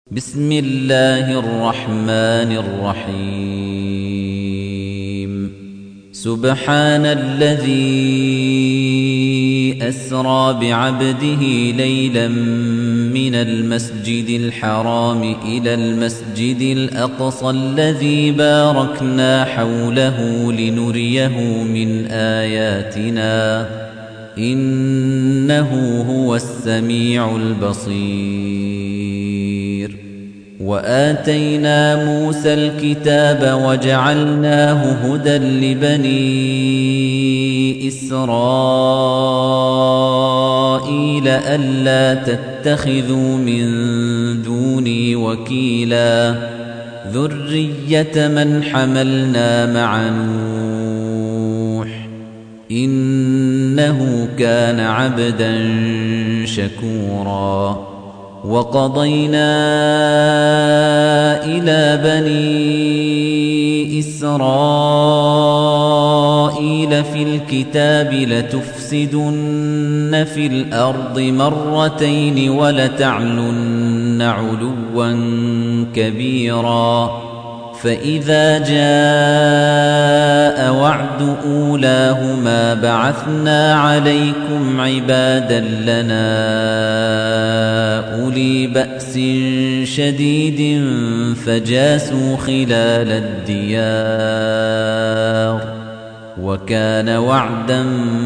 بسم الله الرحمن الرحيم سبحان الذي أسرى بعبده ليلا من المسجد الحرام إلى المسجد الأقصى الذي باركنا حوله لنريه من آياتنا إنه هو السميع البصير وآتينا موسى الكتاب وجعلناه هدى لبني إسرائيل ألا تتخذوا من دوني وكيلا ذرية من حملنا مع نوح إنه كان عبدا شكورا وقضينا إلى بني إسرائيل في الكتاب لتفسدن في الأرض مرتين ولتعلن علوا كبيرا فإذا جاء وعد أولاهما بعثنا عليكم عبادا لنا أولي بأس شديد فجاسوا خلال الديار وكان وعدا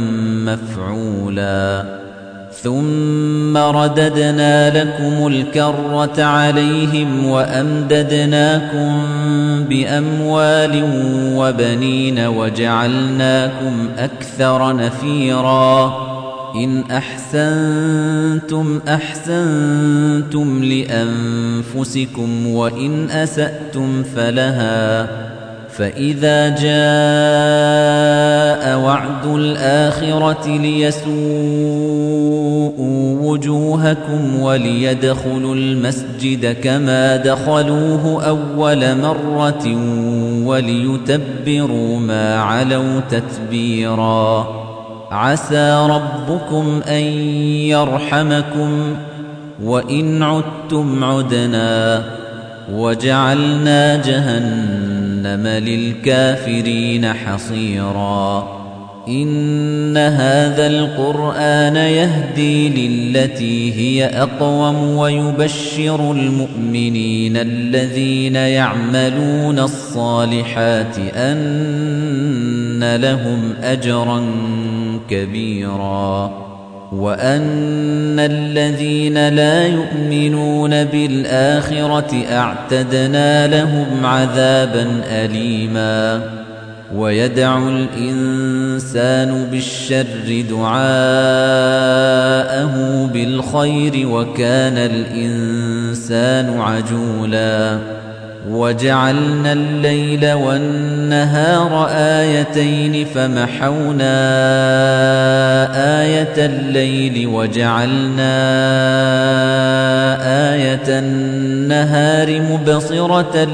مفعولا ثم رددنا لكم الكرة عليهم وأمددناكم بأموال وبنين وجعلناكم أكثر نفيرا إن أحسنتم أحسنتم لأنفسكم وإن أسأتم فلها فإذا جاء وعد الآخرة ليسوءوا وجوهكم وليدخلوا المسجد كما دخلوه أول مرة وليتبروا ما علوا تتبيرا عسى ربكم أن يرحمكم وإن عدتم عدنا وجعلنا جهنم للكافرين حصيرا إن هذا القرآن يهدي للتي هي أقوم ويبشر المؤمنين الذين يعملون الصالحات أن لهم أجرا كبيرا وأن الذين لا يؤمنون بالآخرة أعتدنا لهم عذابا أليما ويدعو الإنسان بالشر دعاءه بالخير وكان الإنسان عجولا وجعلنا الليل والنهار آيتين فمحونا آية الليل وجعلنا آية النهار مبصرة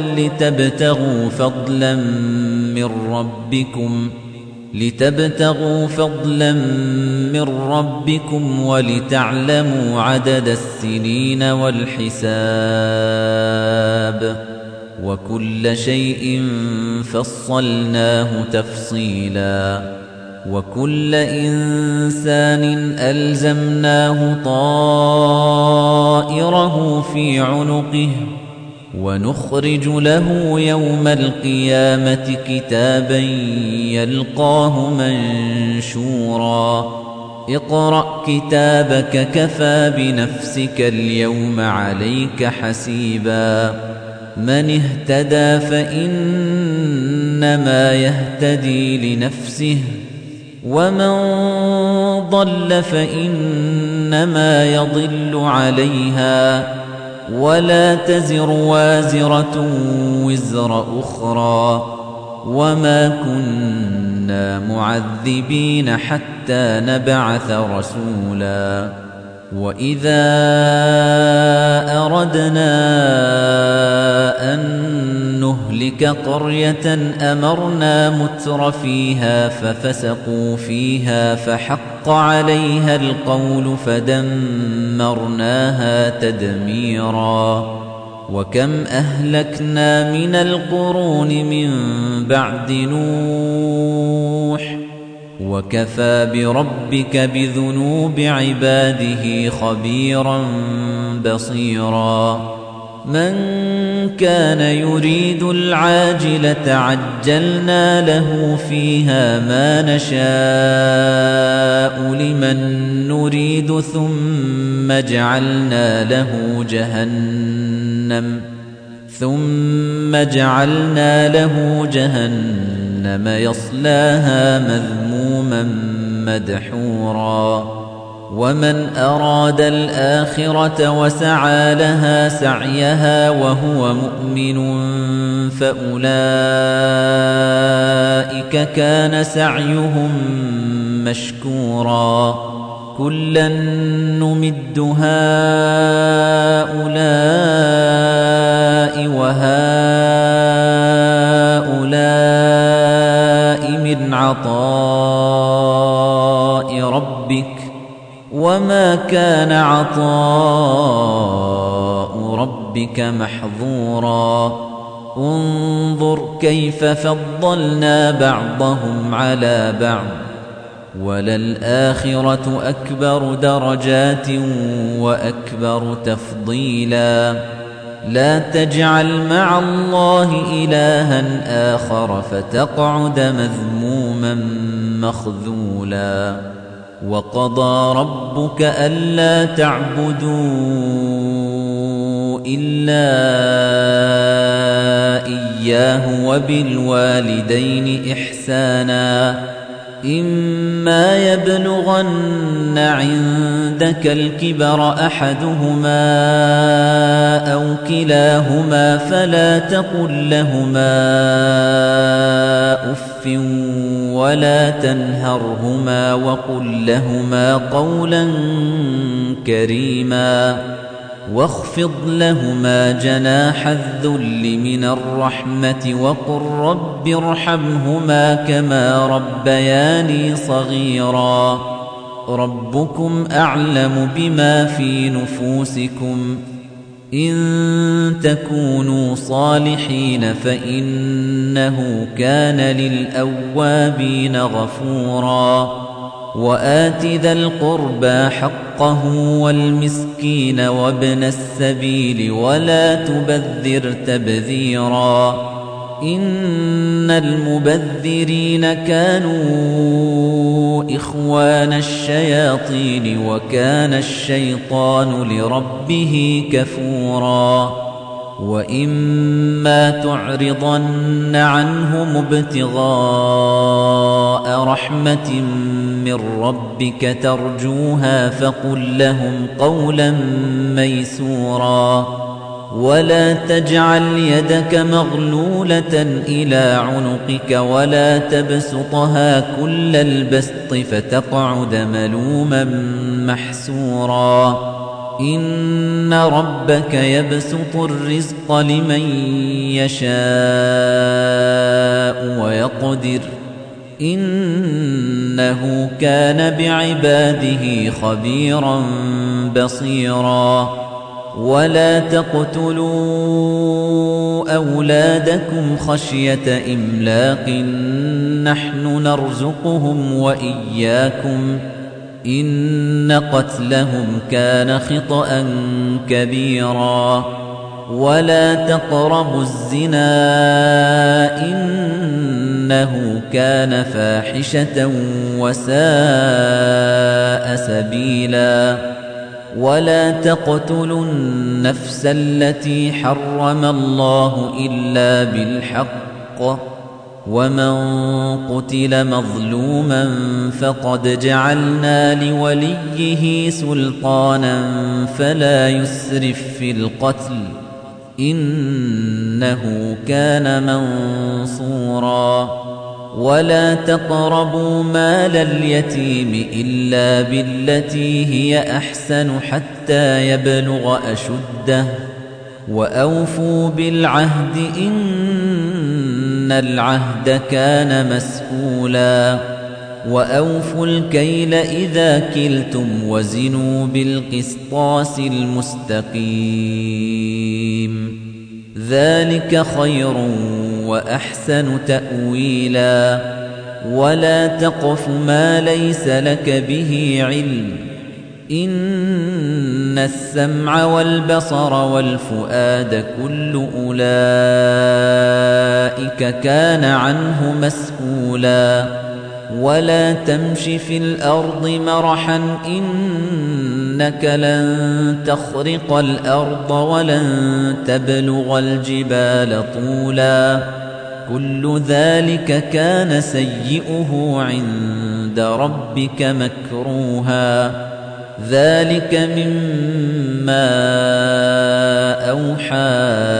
لتبتغوا فضلا من ربكم ولتعلموا عدد السنين والحساب وكل شيء فصلناه تفصيلا وكل إنسان ألزمناه طائره في عنقه ونخرج له يوم القيامة كتابا يلقاه منشورا اقرأ كتابك كفى بنفسك اليوم عليك حسيبا من اهتدى فإنما يهتدي لنفسه ومن ضل فإنما يضل عليها ولا تزر وازرة وزر أخرى وما كنا معذبين حتى نبعث رسولا وإذا أردنا أن نهلك قرية أمرنا متر فيها ففسقوا فيها فحق عليها القول فدمرناها تدميرا وكم أهلكنا من القرون من بعد نوح وكفى بربك بذنوب عباده خبيرا بصيرا من كان يريد العاجلة عجلنا له فيها ما نشاء لمن نريد ثم جعلنا له جهنم يصلاها مذموما مدحورا ومن أراد الآخرة وسعى لها سعيها وهو مؤمن فأولئك كان سعيهم مشكورا كلا نمد هؤلاء وهؤلاء من عطاء ربك وما كان عطاء ربك محظورا انظر كيف فضلنا بعضهم على بعض وللآخرة أكبر درجات وأكبر تفضيلا لا تجعل مع الله إلها آخر فتقعد مذموما مخذولا وقضى ربك ألا تعبدوا إلا إياه وبالوالدين إحسانا إما يبلغن عندك الكبر أحدهما أو كلاهما فلا تقل لهما أف ولا تنهرهما وقل لهما قولا كريما واخفض لهما جناح الذل من الرحمة وقل رب ارحمهما كما ربياني صغيرا ربكم أعلم بما في نفوسكم إن تكونوا صالحين فإنه كان للأوابين غفورا وآت ذا القربى حقه والمسكين وابن السبيل ولا تبذر تبذيرا إن المبذرين كانوا إخوان الشياطين وكان الشيطان لربه كفورا وإما تعرضن عنهم ابتغاء رحمة من ربك ترجوها فقل لهم قولا ميسورا ولا تجعل يدك مغلولة إلى عنقك ولا تبسطها كل البسط فتقعد ملوما محسورا إن ربك يبسط الرزق لمن يشاء ويقدر إنه كان بعباده خبيرا بصيرا ولا تقتلوا أولادكم خشية إملاق نحن نرزقهم وإياكم إن قتلهم كان خطأ كبيرا ولا تقربوا الزنا إنه كان فاحشة وساء سبيلا ولا تقتلوا النفس التي حرم الله إلا بالحق ومن قتل مظلوما فقد جعلنا لوليه سلطانا فلا يسرف في القتل إنه كان منصورا ولا تقربوا مال اليتيم إلا بالتي هي أحسن حتى يبلغ أشده وأوفوا بالعهد إن العهد كان مسؤولا وأوفوا الكيل إذا كلتم وزنوا بالقسطاس المستقيم ذلك خير وأحسن تأويلا ولا تقف ما ليس لك به علم إن السمع والبصر والفؤاد كل أولئك كان عنه مسؤولا ولا تمش في الأرض مرحا إنك لن تخرق الأرض ولن تبلغ الجبال طولا كل ذلك كان سيئه عند ربك مكروها ذلك مما أوحى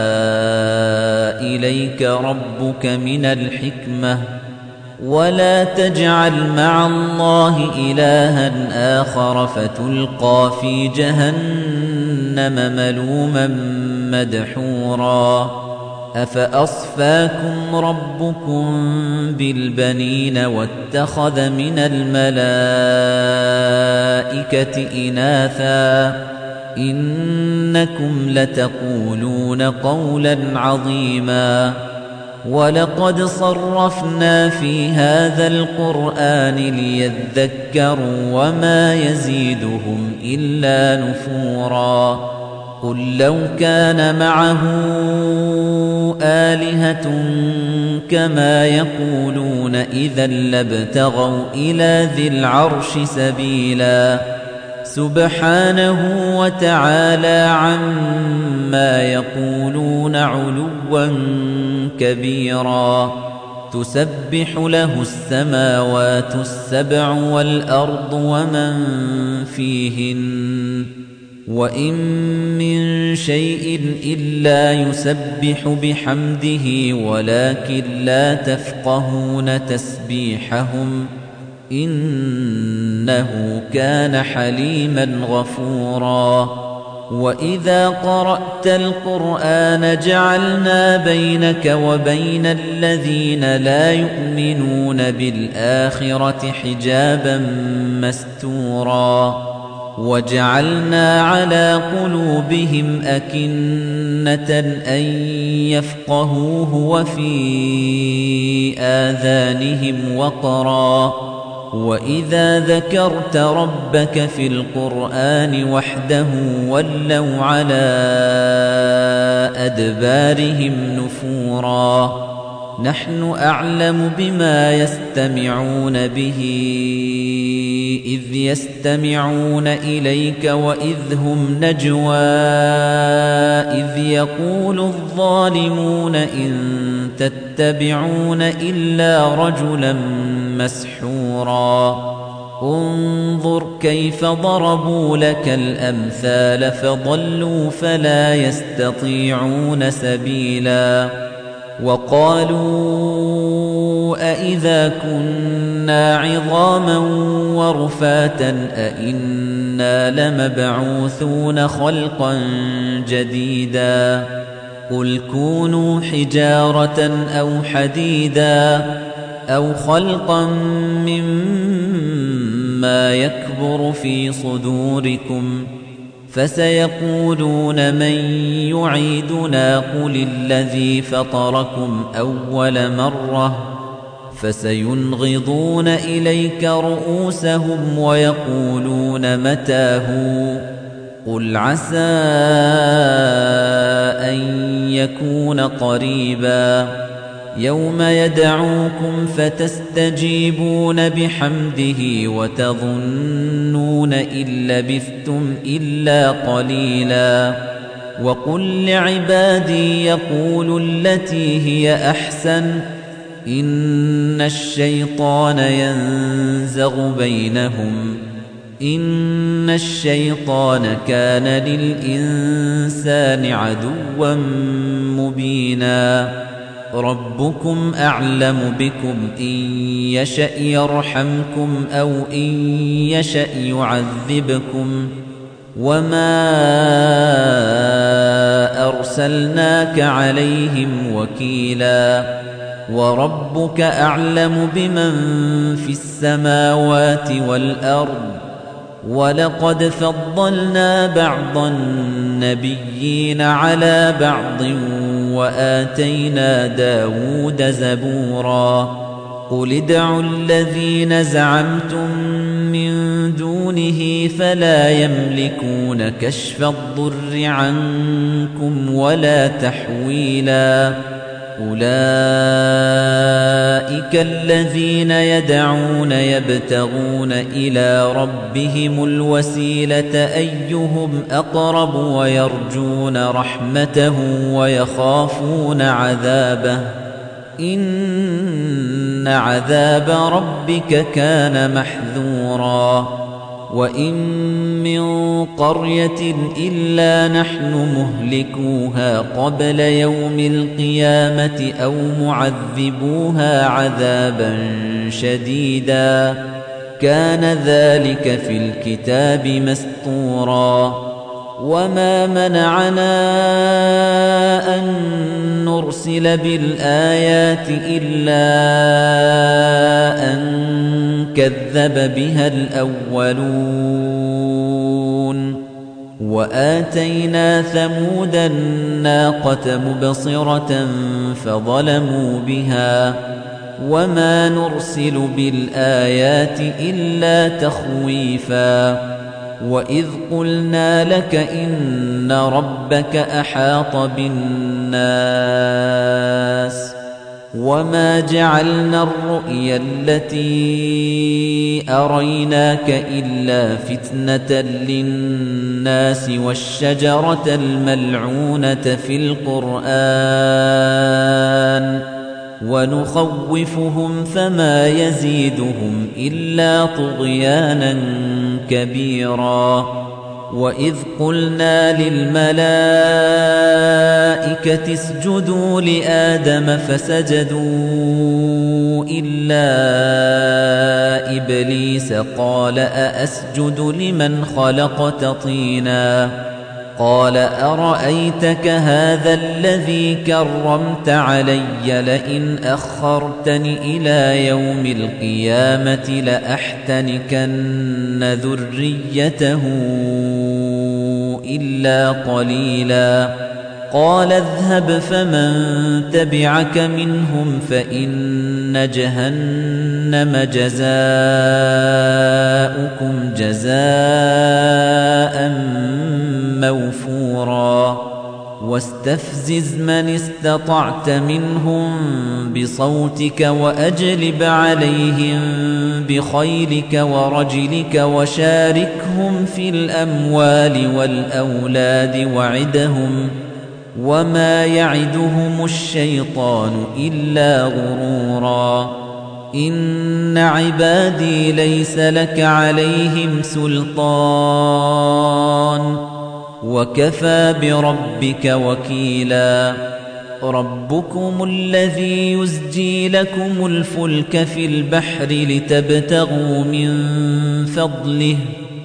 إليك ربك من الحكمة ولا تجعل مع الله إلها آخر فتلقى في جهنم ملوما مدحورا أفأصفاكم ربكم بالبنين واتخذ من الملائكة إناثا إنكم لتقولون قولا عظيما ولقد صرفنا في هذا القرآن ليذكروا وما يزيدهم إلا نفورا قل لو كان معه آلهة كما يقولون إذا لابتغوا إلى ذي العرش سبيلا سبحانه وتعالى عما يقولون علوا كبيرا تسبح له السماوات السبع والأرض ومن فيهن وإن من شيء إلا يسبح بحمده ولكن لا تفقهون تسبيحهم إنه كان حليما غفورا وإذا قرأت القرآن جعلنا بينك وبين الذين لا يؤمنون بالآخرة حجابا مستورا وجعلنا على قلوبهم أكنة أن يفقهوه وفي آذانهم وقرا وإذا ذكرت ربك في القرآن وحده ولوا على أدبارهم نفورا نحن أعلم بما يستمعون به إذ يستمعون إليك وإذ هم نجوى إذ يقول الظالمون إن تتبعون إلا رجلا مسحورا انظر كيف ضربوا لك الأمثال فضلوا فلا يستطيعون سبيلا وقالوا أإذا كنا عظاما ورفاتا أإنا لمبعوثون خلقا جديدا قل كونوا حجارة أو حديدا أو خلقا مما يكبر في صدوركم فسيقولون من يعيدنا قل الذي فطركم أول مرة فسينغضون إليك رؤوسهم ويقولون متى هو قل عسى أن يكون قريبا يوم يدعوكم فتستجيبون بحمده وتظنون إن لبثتم إلا قليلا وقل لعبادي يقولوا التي هي أحسن إن الشيطان ينزغ بينهم إن الشيطان كان للإنسان عدوا مبينا ربكم أعلم بكم إن يشأ يرحمكم أو إن يشأ يعذبكم وما أرسلناك عليهم وكيلا وربك أعلم بمن في السماوات والأرض ولقد فضلنا بعض النبيين على بعض وآتينا داود زبورا قل ادعوا الذين زعمتم من دونه فلا يملكون كشف الضر عنكم ولا تحويلا أولئك الذين يدعون يبتغون إلى ربهم الوسيلة أيهم أقرب ويرجون رحمته ويخافون عذابه إن عذاب ربك كان محذورا وإن من قرية إلا نحن مهلكوها قبل يوم القيامة أو معذبوها عذابا شديدا كان ذلك في الكتاب مسطورا وما منعنا أن نرسل بالآيات إلا أن كذب بها الأولون وآتينا ثمود الناقة مبصرة فظلموا بها وما نرسل بالآيات إلا تخويفا وإذ قلنا لك إن ربك أحاط بالناس وما جعلنا الرؤيا التي أريناك إلا فتنة للناس والشجرة الملعونة في القرآن ونخوفهم فما يزيدهم إلا طغيانا كبيرا وإذ قلنا للملائكة اسجدوا لآدم فسجدوا إلا إبليس قال أأسجد لمن خلقت طينا قال أرأيتك هذا الذي كرمت علي لئن أخرتني إلى يوم القيامة لأحتنكن ذريته إلا قليلا قال اذهب فمن تبعك منهم فإن جهنم جزاؤكم جزاء موفورا واستفزز من استطعت منهم بصوتك وأجلب عليهم بخيلك ورجلك وشاركهم في الأموال والأولاد وعدهم وما يعدهم الشيطان إلا غرورا إن عبادي ليس لك عليهم سلطان وكفى بربك وكيلا ربكم الذي يزجي لكم الفلك في البحر لتبتغوا من فضله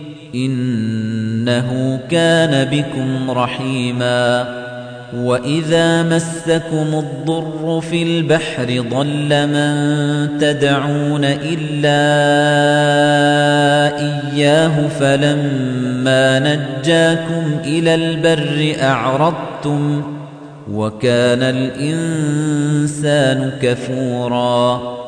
إنه كان بكم رحيما وإذا مسكم الضر في البحر ضل من تدعون إلا إياه فلما نجاكم إلى البر أعرضتم وكان الإنسان كفورا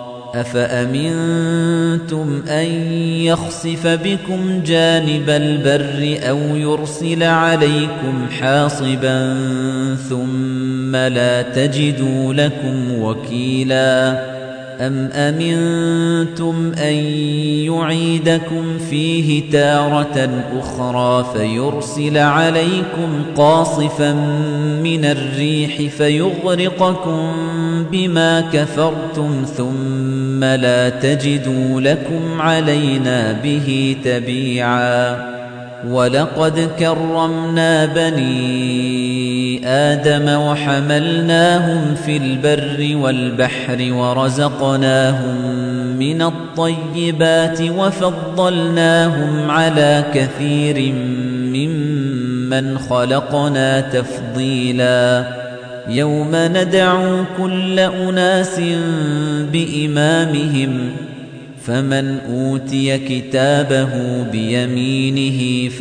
أفأمنتم أن يخسف بكم جانب البر أو يرسل عليكم حاصبا ثم لا تجدوا لكم وكيلا أم أمنتم أن يعيدكم فيه تارة أخرى فيرسل عليكم قاصفا من الريح فيغرقكم بما كفرتم ثم لا تجدوا لكم علينا به تبيعا ولقد كرمنا بني آدم وحملناهم في البر والبحر ورزقناهم من الطيبات وفضلناهم على كثير ممن خلقنا تفضيلا يوم ندعو كل أناس بإمامهم فمن أوتي كتابه بيمينه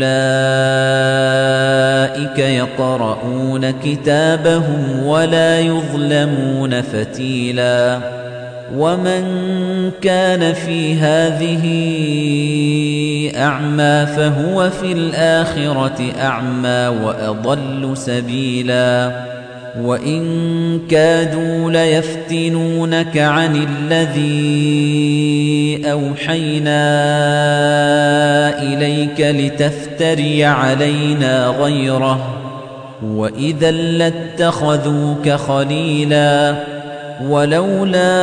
فأولئك يقرؤون كتابهم ولا يظلمون فتيلا ومن كان في هذه أعمى فهو في الآخرة أعمى وأضل سبيلا وإن كادوا ليفتنونك عن الذي أوحينا إليك لتفتري علينا غيره وإذا لاتخذوك خليلا ولولا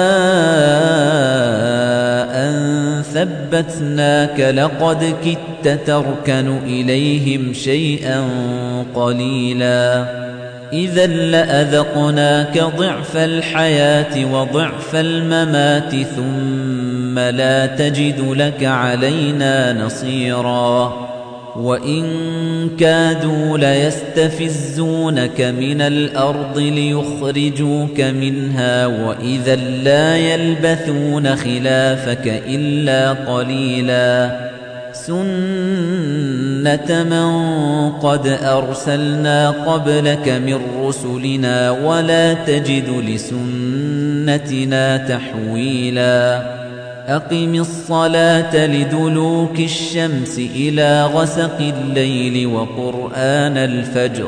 أن ثبتناك لقد كدت تركن إليهم شيئا قليلا إذا لأذقناك ضعف الحياة وضعف الممات ثم لا تجد لك علينا نصيرا وإن كادوا ليستفزونك من الأرض ليخرجوك منها وإذا لا يلبثون خلافك إلا قليلا سنة من قد أرسلنا قبلك من رسلنا ولا تجد لسنتنا تحويلا أقم الصلاة لدلوك الشمس إلى غسق الليل وقرآن الفجر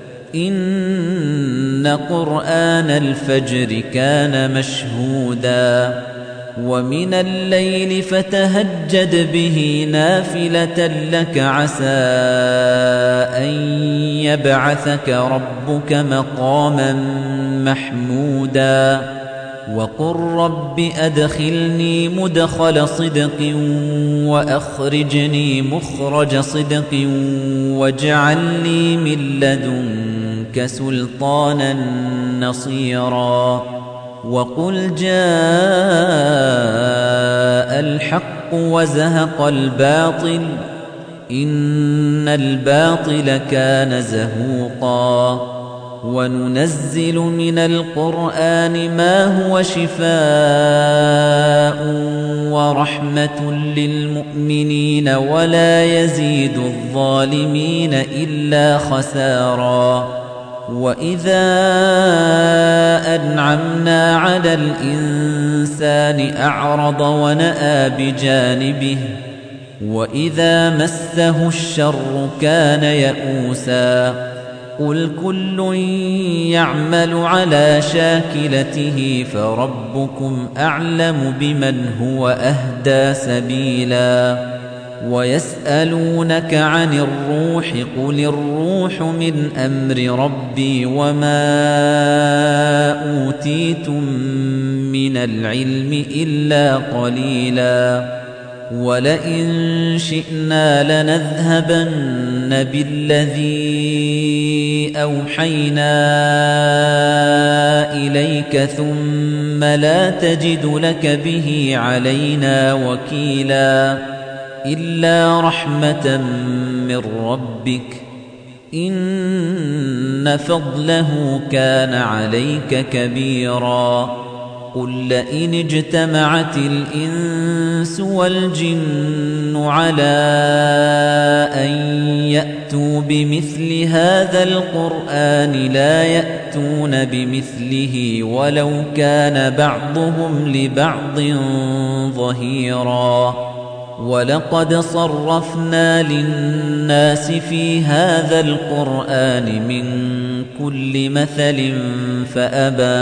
إن قرآن الفجر كان مشهودا ومن الليل فتهجد به نافلة لك عسى أن يبعثك ربك مقاما محمودا وقل رب أدخلني مدخل صدق وأخرجني مخرج صدق واجعل لي من لدنك سلطانا نصيرا وقل جاء الحق وزهق الباطل إن الباطل كان زهوقا وننزل من القرآن ما هو شفاء ورحمة للمؤمنين ولا يزيد الظالمين إلا خسارا وإذا أنعمنا على الإنسان أعرض ونأى بجانبه وإذا مسه الشر كان يئوسا قل كل يعمل على شاكلته فربكم أعلم بمن هو أهدى سبيلا ويسألونك عن الروح قل الروح من أمر ربي وما أوتيتم من العلم إلا قليلا ولئن شئنا لنذهبن بالذي أوحينا إليك ثم لا تجد لك به علينا وكيلا إلا رحمة من ربك إن فضله كان عليك كبيرا قل لئن اجتمعت الإنس والجن على أن يأتوا بمثل هذا القرآن لا يأتون بمثله ولو كان بعضهم لبعض ظهيرا ولقد صرفنا للناس في هذا القرآن من كل مثل فأبى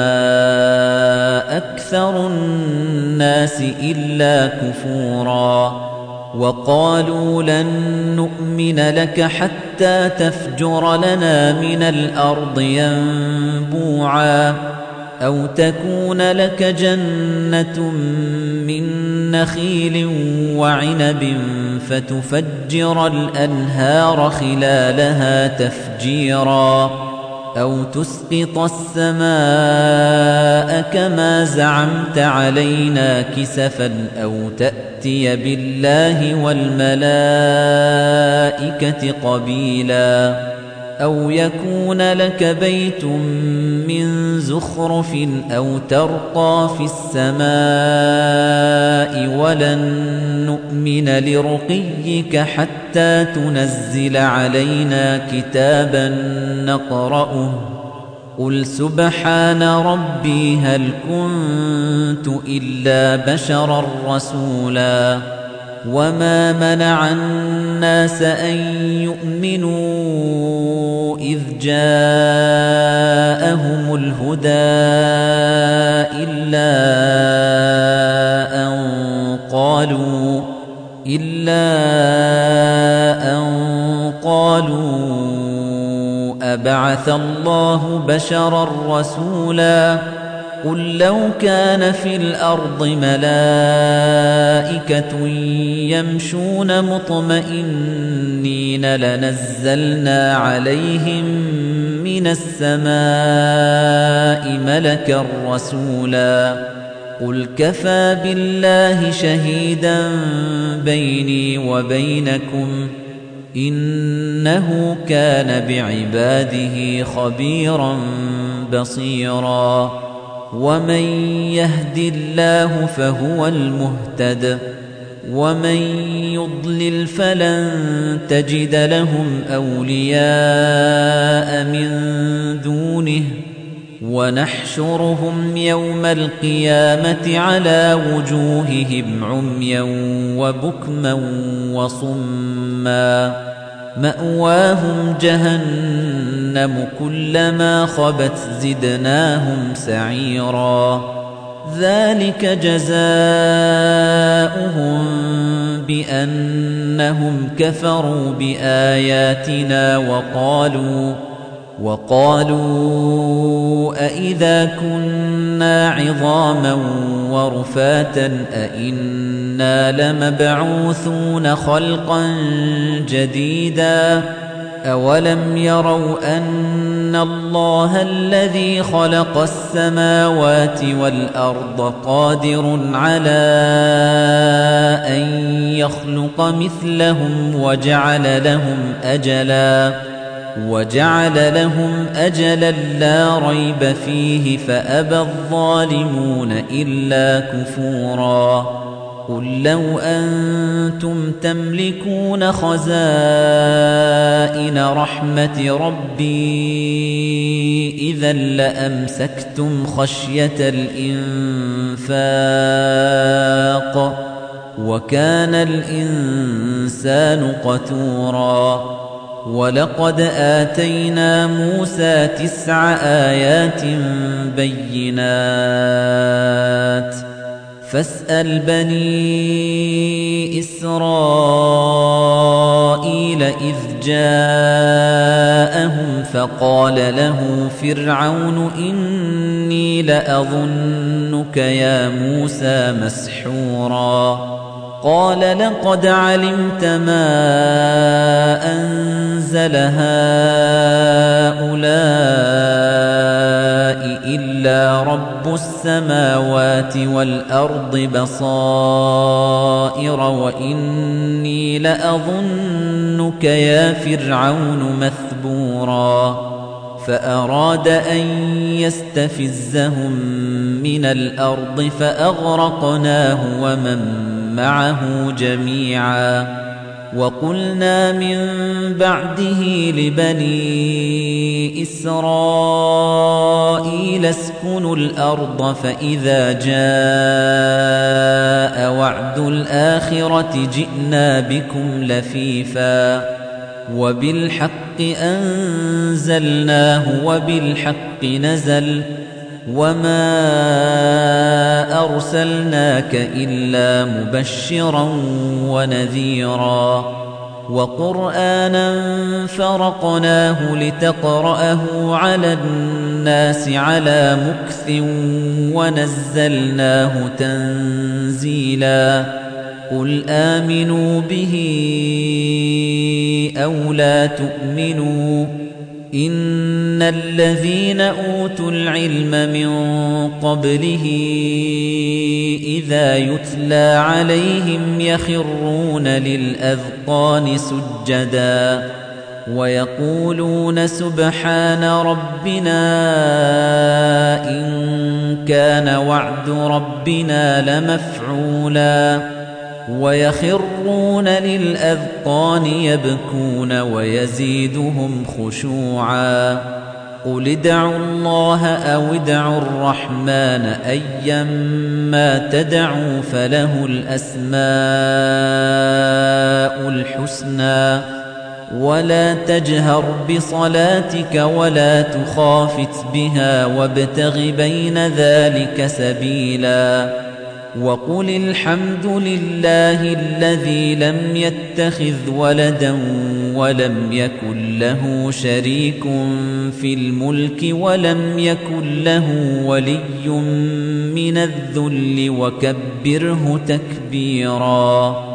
أكثر الناس إلا كفورا وقالوا لن نؤمن لك حتى تفجر لنا من الأرض ينبوعا أو تكون لك جنة من نخيل وعنب فتفجر الأنهار خلالها تفجيرا أو تسقط السماء كما زعمت علينا كسفا أو تأتي بالله والملائكة قبيلا أَوْ يَكُونَ لَكَ بَيْتٌ مِّن زُخْرُفٍ أَوْ تَرْقَىٰ فِي السَّمَاءِ وَلَن نُّؤْمِنَ لِرُقِيِّكَ حَتَّىٰ تُنَزِّلَ عَلَيْنَا كِتَابًا نَّقْرَؤُهُ ۗ قُلْ سُبْحَانَ رَبِّي هَلْ كُنتُ إِلَّا بَشَرًا رَّسُولًا وَمَا مَنَعَ النَّاسَ أَن يُؤْمِنُوا إِذْ جَاءَهُمُ الْهُدَىٰ إِلَّا أَن قَالُوا أَبَعَثَ اللَّهُ بَشَرًا رَّسُولًا قُل لَّوْ كَانَ فِي الْأَرْضِ مَلَائِكَةٌ يَمْشُونَ مُطْمَئِنِّينَ لَنَزَّلْنَا عَلَيْهِم مِّنَ السَّمَاءِ مَلَكًا رَّسُولًا قُلْ كَفَىٰ بِاللَّهِ شَهِيدًا بَيْنِي وَبَيْنَكُمْ ۚ إِنَّهُ كَانَ بِعِبَادِهِ خَبِيرًا بَصِيرًا وَمَن يَهْدِ اللَّهُ فَهُوَ الْمُهْتَدِ ۖ وَمَن يُضْلِلْ فَلَن تَجِدَ لَهُمْ أَوْلِيَاءَ مِن دُونِهِ ۖ وَنَحْشُرُهُمْ يَوْمَ الْقِيَامَةِ عَلَىٰ وُجُوهِهِمْ عُمْيًا وَبُكْمًا وَصُمًّا مَّأْوَاهُمْ جَهَنَّمُ كُلَّمَا خَبَتْ زِدْنَاهُمْ سَعِيرًا ذَلِكَ جَزَاؤُهُم بِأَنَّهُمْ كَفَرُوا بِآيَاتِنَا وقالوا أَإِذَا كُنَّا عِظَامًا وَرُفَاتًا أَإِنَّا لَمَبْعُوثُونَ خَلْقًا جَدِيدًا أَوَلَمْ يَرَوْا أَنَّ اللَّهَ الَّذِي خَلَقَ السَّمَاوَاتِ وَالْأَرْضَ قَادِرٌ عَلَىٰ أَن يَخْلُقَ مِثْلَهُمْ وَجَعَلَ لَهُمْ أَجَلًا لَّا رَيْبَ فِيهِ فَأَبَى الظَّالِمُونَ إِلَّا كُفُورًا قُل لَّوْ أَنتُمْ تَمْلِكُونَ خَزَائِنَ رَحْمَةِ رَبِّي إِذًا لَّأَمْسَكْتُمْ خَشْيَةَ الْإِنفَاقِ ۚ وَكَانَ الْإِنسَانُ قَتُورًا وَلَقَدْ آتَيْنَا مُوسَىٰ 9 آيَاتٍ بَيِّنَاتٍ فَاسْأَلْ بَنِي إِسْرَائِيلَ إِذْ جَاءَهُمْ فَقَالَ لَهُ فِرْعَوْنُ إِنِّي لَأَظُنُّكَ يَا مُوسَىٰ مَسْحُورًا قَالَ لَقَدْ عَلِمْتَ مَا أَنزَلَ هَٰؤُلَاءِ إِلَّا رَبُّ السَّمَاوَاتِ وَالْأَرْضِ بَصَائِرَ وَإِنِّي لَأَظُنُّكَ يَا فِرْعَوْنُ مَثْبُورًا فَأَرَادَ أَن يَسْتَفِزَّهُم مِّنَ الْأَرْضِ فَأَغْرَقْنَاهُ وَمَن مَّعَهُ جَمِيعًا وَقُلْنَا مِن بَعْدِهِ لِبَنِي إِسْرَائِيلَ اسْكُنُوا الْأَرْضَ فَإِذَا جَاءَ وَعْدُ الْآخِرَةِ جِئْنَا بِكُمْ لَفِيفًا وَبِالْحَقِّ أَنزَلْنَاهُ وَبِالْحَقِّ نَزَلَ وَمَا أَرْسَلْنَاكَ إِلَّا مُبَشِّرًا وَنَذِيرًا وَقُرْآنًا فَرَقْنَاهُ لِتَقْرَأَهُ عَلَى النَّاسِ عَلَىٰ مُكْثٍ وَنَزَّلْنَاهُ تَنزِيلًا قُلْ آمِنُوا بِهِ أَوْ لَا تُؤْمِنُوا إِنَّ الَّذِينَ أُوتُوا الْعِلْمَ مِن قَبْلِهِ إِذَا يُتْلَىٰ عَلَيْهِمْ يَخِرُّونَ لِلْأَذْقَانِ سُجَّدًا ويقولون سبحان ربنا إن كان وعد ربنا لمفعولا ويخرون للأذقان يبكون ويزيدهم خشوعا قل ادعوا الله أو ادعوا الرحمن أيما تدعوا فله الأسماء الحسنى ولا تجهر بصلاتك ولا تخافت بها وابتغ بين ذلك سبيلا وقل الحمد لله الذي لم يتخذ ولدا ولم يكن له شريك في الملك ولم يكن له ولي من الذل وكبره تكبيرا